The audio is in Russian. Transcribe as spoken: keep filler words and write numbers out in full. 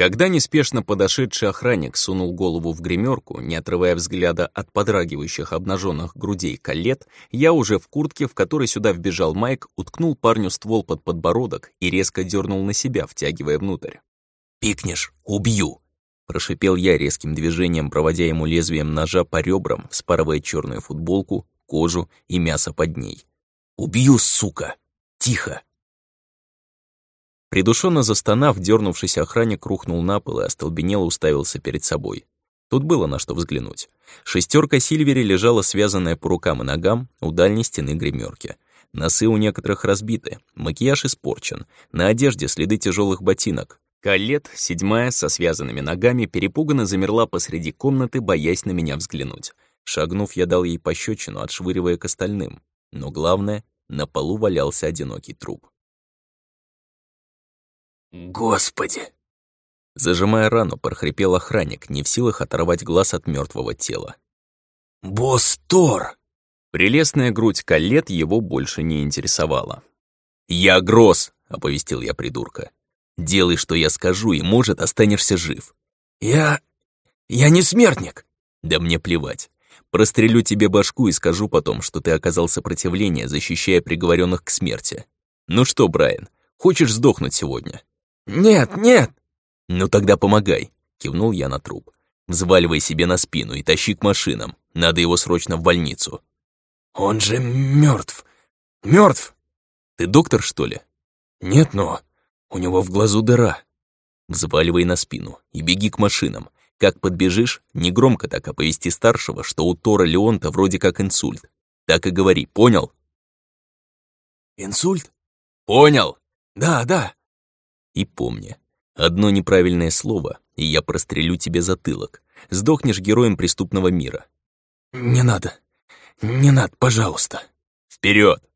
Когда неспешно подошедший охранник сунул голову в гримерку, не отрывая взгляда от подрагивающих обнаженных грудей Коллет, я уже в куртке, в которой сюда вбежал Майк, уткнул парню ствол под подбородок и резко дернул на себя, втягивая внутрь. «Пикнешь — убью!» — прошипел я резким движением, проводя ему лезвием ножа по ребрам, вспарывая черную футболку, кожу и мясо под ней. «Убью, сука! Тихо!» Придушенно застонав, дернувшийся охранник рухнул на пол и остолбенело уставился перед собой. Тут было на что взглянуть. Шестерка Сильвери лежала связанная по рукам и ногам у дальней стены гримерки. Носы у некоторых разбиты, макияж испорчен, на одежде следы тяжелых ботинок. Коллет, седьмая, со связанными ногами, перепуганно замерла посреди комнаты, боясь на меня взглянуть. Шагнув, я дал ей пощечину, отшвыривая к остальным. Но главное, на полу валялся одинокий труп. «Господи!» Зажимая рану, прохрипел охранник, не в силах оторвать глаз от мертвого тела. «Босс Тор!» Прелестная грудь Коллет его больше не интересовала. «Я Гросс!» — оповестил я придурка. «Делай, что я скажу, и, может, останешься жив». «Я... я не смертник!» «Да мне плевать. Прострелю тебе башку и скажу потом, что ты оказал сопротивление, защищая приговоренных к смерти. Ну что, Брайан, хочешь сдохнуть сегодня?» «Нет, нет!» «Ну тогда помогай», — кивнул я на труп. «Взваливай себе на спину и тащи к машинам. Надо его срочно в больницу». «Он же мертв. Мертв. Ты доктор, что ли?» «Нет, но у него в глазу дыра». «Взваливай на спину и беги к машинам. Как подбежишь, негромко так оповести старшего, что у Тора Леонта вроде как инсульт. Так и говори, понял?» «Инсульт? Понял. Да, да». И помни, одно неправильное слово, и я прострелю тебе затылок. Сдохнешь героем преступного мира. «Не надо, не надо, пожалуйста». «Вперед!»